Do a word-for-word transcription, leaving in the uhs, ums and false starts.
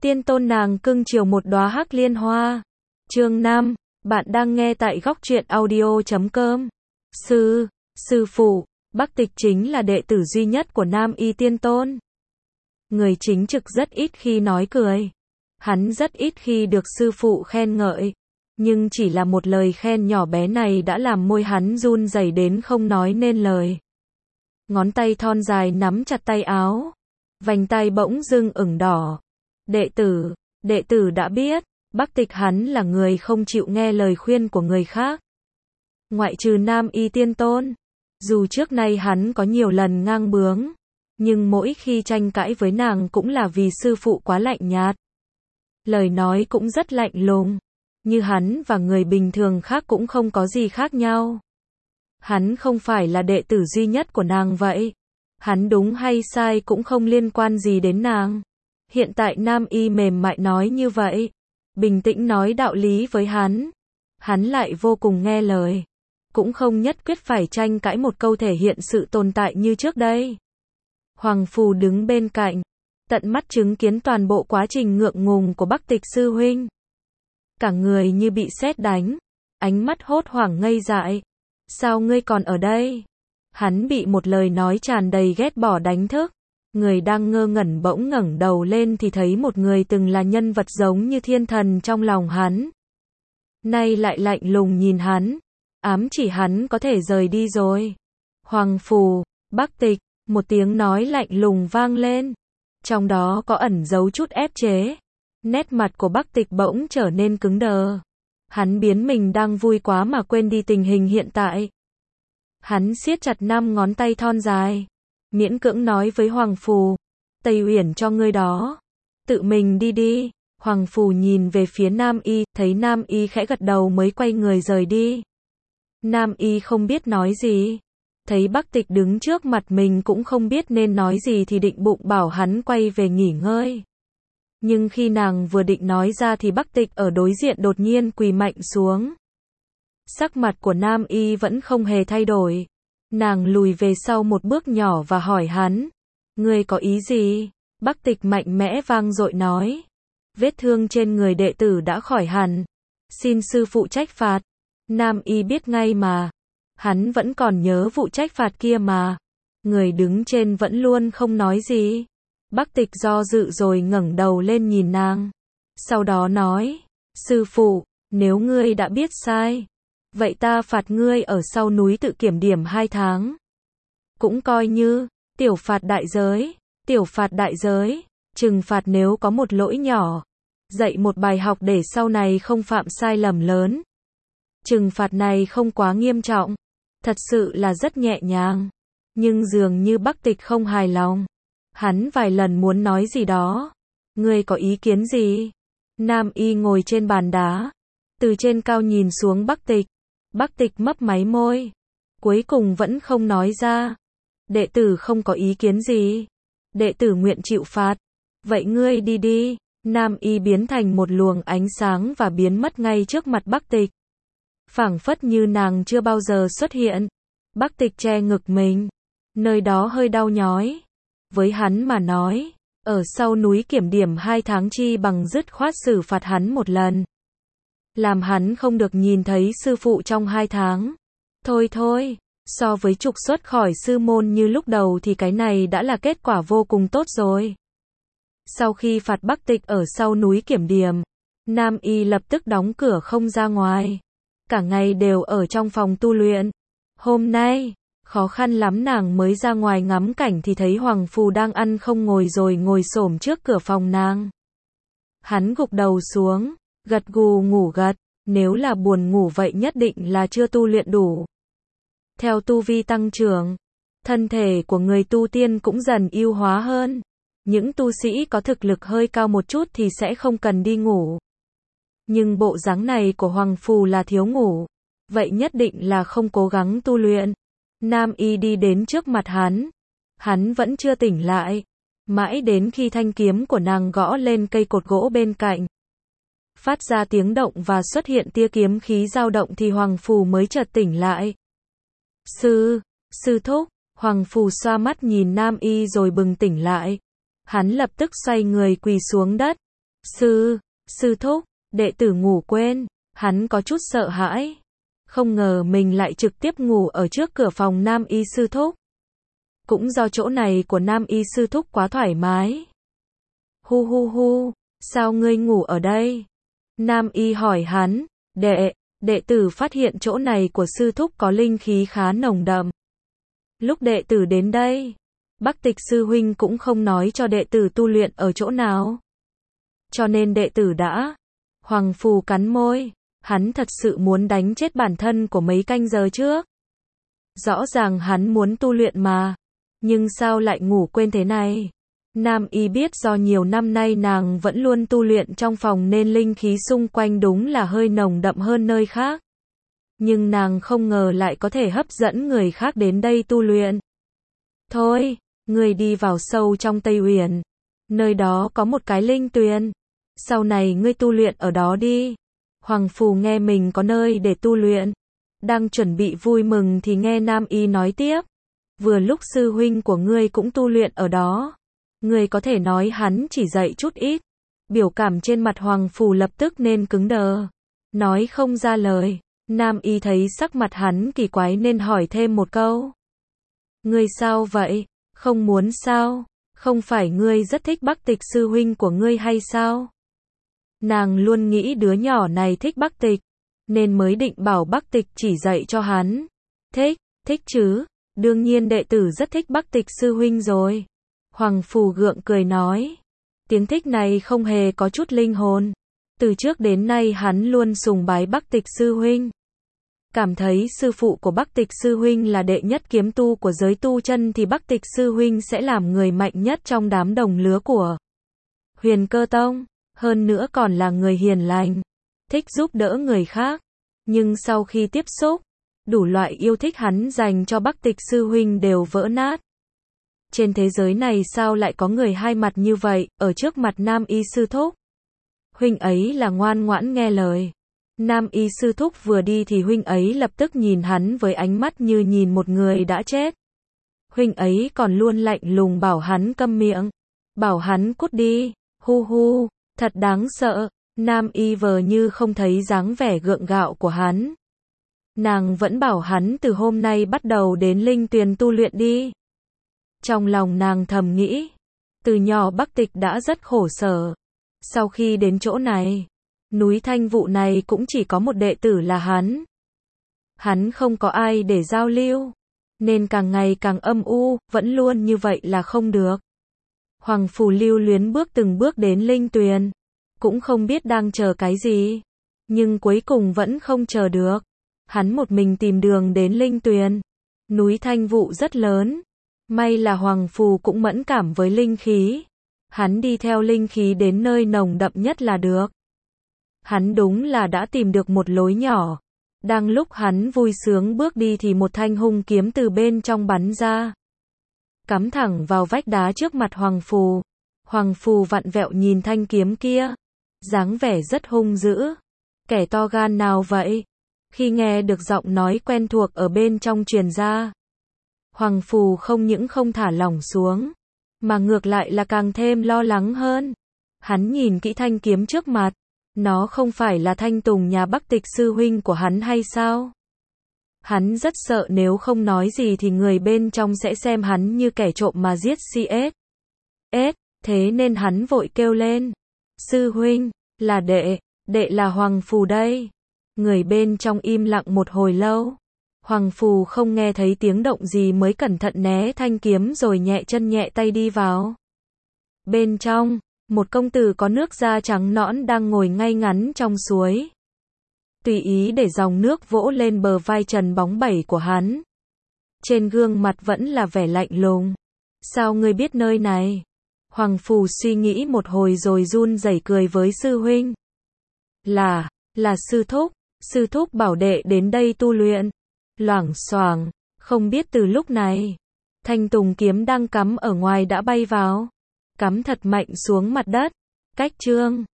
Tiên tôn nàng cưng chiều một đóa hắc liên hoa. Chương năm, bạn đang nghe tại góc truyện audio chấm com. Sư, sư phụ, Bắc Tịch chính là đệ tử duy nhất của Nam Y Tiên Tôn. Người chính trực rất ít khi nói cười. Hắn rất ít khi được sư phụ khen ngợi. Nhưng chỉ là một lời khen nhỏ bé này đã làm môi hắn run rẩy đến không nói nên lời. Ngón tay thon dài nắm chặt tay áo. Vành tay bỗng dưng ửng đỏ. Đệ tử, đệ tử đã biết, Bắc Tịch hắn là người không chịu nghe lời khuyên của người khác. Ngoại trừ Nam Y Tiên Tôn. Dù trước nay hắn có nhiều lần ngang bướng, nhưng mỗi khi tranh cãi với nàng cũng là vì sư phụ quá lạnh nhạt. Lời nói cũng rất lạnh lùng, như hắn và người bình thường khác cũng không có gì khác nhau. Hắn không phải là đệ tử duy nhất của nàng vậy. Hắn đúng hay sai cũng không liên quan gì đến nàng. Hiện tại Nam Y mềm mại nói như vậy, bình tĩnh nói đạo lý với hắn. Hắn lại vô cùng nghe lời. Cũng không nhất quyết phải tranh cãi một câu thể hiện sự tồn tại như trước đây. Hoàng Phù đứng bên cạnh, tận mắt chứng kiến toàn bộ quá trình ngượng ngùng của Bắc Tịch sư huynh. Cả người như bị sét đánh, ánh mắt hốt hoảng ngây dại. Sao ngươi còn ở đây? Hắn bị một lời nói tràn đầy ghét bỏ đánh thức. Người đang ngơ ngẩn bỗng ngẩng đầu lên thì thấy một người từng là nhân vật giống như thiên thần trong lòng hắn. Nay lại lạnh lùng nhìn hắn, ám chỉ hắn có thể rời đi rồi. Hoàng Phù, Bắc Tịch, một tiếng nói lạnh lùng vang lên. Trong đó có ẩn giấu chút ép chế. Nét mặt của Bắc Tịch bỗng trở nên cứng đờ. Hắn biến mình đang vui quá mà quên đi tình hình hiện tại. Hắn siết chặt năm ngón tay thon dài, miễn cưỡng nói với Hoàng Phù, Tây Uyển cho ngươi đó. Tự mình đi đi. Hoàng Phù nhìn về phía Nam Y, thấy Nam Y khẽ gật đầu mới quay người rời đi. Nam Y không biết nói gì. Thấy Bắc Tịch đứng trước mặt mình cũng không biết nên nói gì thì định bụng bảo hắn quay về nghỉ ngơi. Nhưng khi nàng vừa định nói ra thì Bắc Tịch ở đối diện đột nhiên quỳ mạnh xuống. Sắc mặt của Nam Y vẫn không hề thay đổi. Nàng lùi về sau một bước nhỏ và hỏi hắn. Ngươi có ý gì? Bắc Tịch mạnh mẽ vang dội nói. Vết thương trên người đệ tử đã khỏi hẳn. Xin sư phụ trách phạt. Nam Y biết ngay mà. Hắn vẫn còn nhớ vụ trách phạt kia mà. Người đứng trên vẫn luôn không nói gì. Bắc Tịch do dự rồi ngẩng đầu lên nhìn nàng. Sau đó nói. Sư phụ, nếu ngươi đã biết sai, vậy ta phạt ngươi ở sau núi tự kiểm điểm hai tháng. Cũng coi như tiểu phạt đại giới. Tiểu phạt đại giới. Trừng phạt nếu có một lỗi nhỏ. Dạy một bài học để sau này không phạm sai lầm lớn. Trừng phạt này không quá nghiêm trọng. Thật sự là rất nhẹ nhàng. Nhưng dường như Bắc Tịch không hài lòng. Hắn vài lần muốn nói gì đó. Ngươi có ý kiến gì? Nam Y ngồi trên bàn đá. Từ trên cao nhìn xuống Bắc Tịch. Bắc Tịch mấp máy môi. Cuối cùng vẫn không nói ra. Đệ tử không có ý kiến gì. Đệ tử nguyện chịu phạt. Vậy ngươi đi đi. Nam Y biến thành một luồng ánh sáng và biến mất ngay trước mặt Bắc Tịch. Phảng phất như nàng chưa bao giờ xuất hiện. Bắc Tịch che ngực mình. Nơi đó hơi đau nhói. Với hắn mà nói, ở sau núi kiểm điểm hai tháng chi bằng dứt khoát xử phạt hắn một lần. Làm hắn không được nhìn thấy sư phụ trong hai tháng. Thôi thôi, so với trục xuất khỏi sư môn như lúc đầu thì cái này đã là kết quả vô cùng tốt rồi. Sau khi phạt Bắc Tịch ở sau núi kiểm điểm, Nam Y lập tức đóng cửa không ra ngoài. Cả ngày đều ở trong phòng tu luyện. Hôm nay, khó khăn lắm nàng mới ra ngoài ngắm cảnh thì thấy Hoàng Phù đang ăn không ngồi rồi ngồi xổm trước cửa phòng nàng. Hắn gục đầu xuống, gật gù ngủ gật, nếu là buồn ngủ vậy nhất định là chưa tu luyện đủ. Theo tu vi tăng trưởng, thân thể của người tu tiên cũng dần ưu hóa hơn. Những tu sĩ có thực lực hơi cao một chút thì sẽ không cần đi ngủ. Nhưng bộ dáng này của Hoàng Phù là thiếu ngủ, vậy nhất định là không cố gắng tu luyện. Nam Y đi đến trước mặt hắn. Hắn vẫn chưa tỉnh lại. Mãi đến khi thanh kiếm của nàng gõ lên cây cột gỗ bên cạnh, phát ra tiếng động và xuất hiện tia kiếm khí dao động thì Hoàng Phù mới chợt tỉnh lại. Sư, sư thúc. Hoàng Phù xoa mắt nhìn Nam Y rồi bừng tỉnh lại. Hắn lập tức xoay người quỳ xuống đất. Sư, sư thúc, đệ tử ngủ quên, hắn có chút sợ hãi. Không ngờ mình lại trực tiếp ngủ ở trước cửa phòng Nam Y sư thúc. Cũng do chỗ này của Nam Y sư thúc quá thoải mái. Hu hu hu, sao ngươi ngủ ở đây? Nam Y hỏi hắn, đệ, đệ tử phát hiện chỗ này của sư thúc có linh khí khá nồng đậm. Lúc đệ tử đến đây, Bắc Tịch sư huynh cũng không nói cho đệ tử tu luyện ở chỗ nào. Cho nên đệ tử đã. Hoàng Phù cắn môi, hắn thật sự muốn đánh chết bản thân của mấy canh giờ trước. Rõ ràng hắn muốn tu luyện mà, nhưng sao lại ngủ quên thế này? Nam Y biết do nhiều năm nay nàng vẫn luôn tu luyện trong phòng nên linh khí xung quanh đúng là hơi nồng đậm hơn nơi khác. Nhưng nàng không ngờ lại có thể hấp dẫn người khác đến đây tu luyện. Thôi, ngươi đi vào sâu trong Tây Uyển. Nơi đó có một cái linh tuyền. Sau này ngươi tu luyện ở đó đi. Hoàng Phù nghe mình có nơi để tu luyện. Đang chuẩn bị vui mừng thì nghe Nam Y nói tiếp. Vừa lúc sư huynh của ngươi cũng tu luyện ở đó. Ngươi có thể nói hắn chỉ dạy chút ít. Biểu cảm trên mặt Hoàng Phù lập tức nên cứng đờ. Nói không ra lời. Nam Y thấy sắc mặt hắn kỳ quái nên hỏi thêm một câu. Ngươi sao vậy? Không muốn sao? Không phải ngươi rất thích Bắc Tịch sư huynh của ngươi hay sao? Nàng luôn nghĩ đứa nhỏ này thích Bắc Tịch, nên mới định bảo Bắc Tịch chỉ dạy cho hắn. Thích, thích chứ, đương nhiên đệ tử rất thích Bắc Tịch sư huynh rồi. Hoàng Phù gượng cười nói. Tiếng thích này không hề có chút linh hồn. Từ trước đến nay hắn luôn sùng bái Bắc Tịch sư huynh. Cảm thấy sư phụ của Bắc Tịch sư huynh là đệ nhất kiếm tu của giới tu chân thì Bắc Tịch sư huynh sẽ làm người mạnh nhất trong đám đồng lứa của Huyền Cơ Tông. Hơn nữa còn là người hiền lành, thích giúp đỡ người khác. Nhưng sau khi tiếp xúc, đủ loại yêu thích hắn dành cho Bắc Tịch sư huynh đều vỡ nát. Trên thế giới này sao lại có người hai mặt như vậy, ở trước mặt Nam Y sư thúc? Huynh ấy là ngoan ngoãn nghe lời. Nam Y sư thúc vừa đi thì huynh ấy lập tức nhìn hắn với ánh mắt như nhìn một người đã chết. Huynh ấy còn luôn lạnh lùng bảo hắn câm miệng, bảo hắn cút đi. Hu hu, thật đáng sợ. Nam Y vờ như không thấy dáng vẻ gượng gạo của hắn. Nàng vẫn bảo hắn từ hôm nay bắt đầu đến linh tuyền tu luyện đi. Trong lòng nàng thầm nghĩ, từ nhỏ Bắc Tịch đã rất khổ sở. Sau khi đến chỗ này, núi Thanh Vụ này cũng chỉ có một đệ tử là hắn. Hắn không có ai để giao lưu, nên càng ngày càng âm u, vẫn luôn như vậy là không được. Hoàng Phù lưu luyến bước từng bước đến linh tuyền, cũng không biết đang chờ cái gì, nhưng cuối cùng vẫn không chờ được. Hắn một mình tìm đường đến linh tuyền. Núi Thanh Vụ rất lớn, may là Hoàng Phù cũng mẫn cảm với linh khí. Hắn đi theo linh khí đến nơi nồng đậm nhất là được. Hắn đúng là đã tìm được một lối nhỏ. Đang lúc hắn vui sướng bước đi thì một thanh hung kiếm từ bên trong bắn ra, cắm thẳng vào vách đá trước mặt Hoàng Phù. Hoàng Phù vặn vẹo nhìn thanh kiếm kia, dáng vẻ rất hung dữ. Kẻ to gan nào vậy? Khi nghe được giọng nói quen thuộc ở bên trong truyền ra, Hoàng Phù không những không thả lỏng xuống, mà ngược lại là càng thêm lo lắng hơn. Hắn nhìn kỹ thanh kiếm trước mặt, nó không phải là thanh tùng nhà Bắc Tịch sư huynh của hắn hay sao? Hắn rất sợ nếu không nói gì thì người bên trong sẽ xem hắn như kẻ trộm mà giết xê ét. Ết, thế nên hắn vội kêu lên. Sư huynh, là đệ, đệ là Hoàng Phù đây. Người bên trong im lặng một hồi lâu. Hoàng Phù không nghe thấy tiếng động gì mới cẩn thận né thanh kiếm rồi nhẹ chân nhẹ tay đi vào. Bên trong, một công tử có nước da trắng nõn đang ngồi ngay ngắn trong suối. Tùy ý để dòng nước vỗ lên bờ vai trần bóng bẩy của hắn. Trên gương mặt vẫn là vẻ lạnh lùng. Sao ngươi biết nơi này? Hoàng Phù suy nghĩ một hồi rồi run rẩy cười với sư huynh. Là, là sư thúc, sư thúc bảo đệ đến đây tu luyện. Loảng xoảng, không biết từ lúc này, thanh tùng kiếm đang cắm ở ngoài đã bay vào, cắm thật mạnh xuống mặt đất. Cách chương